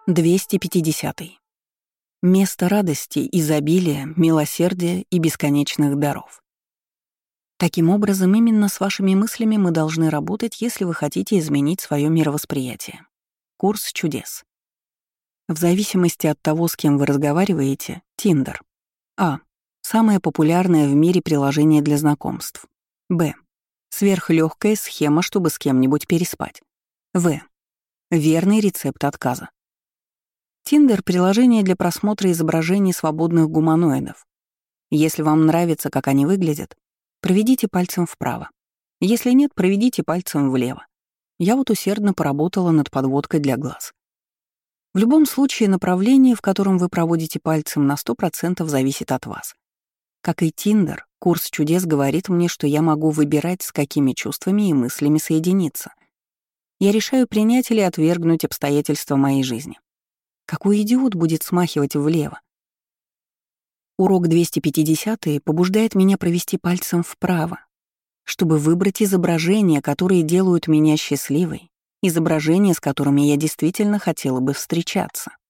250. Место радости, изобилия, милосердия и бесконечных даров. Таким образом, именно с вашими мыслями мы должны работать, если вы хотите изменить свое мировосприятие. Курс чудес. В зависимости от того, с кем вы разговариваете, Tinder. А. Самое популярное в мире приложение для знакомств. Б. Сверхлегкая схема, чтобы с кем-нибудь переспать. В. Верный рецепт отказа. Tinder — приложение для просмотра изображений свободных гуманоидов. Если вам нравится, как они выглядят, проведите пальцем вправо. Если нет, проведите пальцем влево. Я вот усердно поработала над подводкой для глаз. В любом случае, направление, в котором вы проводите пальцем, на 100% зависит от вас. Как и Tinder, курс чудес говорит мне, что я могу выбирать, с какими чувствами и мыслями соединиться. Я решаю принять или отвергнуть обстоятельства моей жизни. Какой идиот будет смахивать влево? Урок 250 побуждает меня провести пальцем вправо, чтобы выбрать изображения, которые делают меня счастливой, изображения, с которыми я действительно хотела бы встречаться.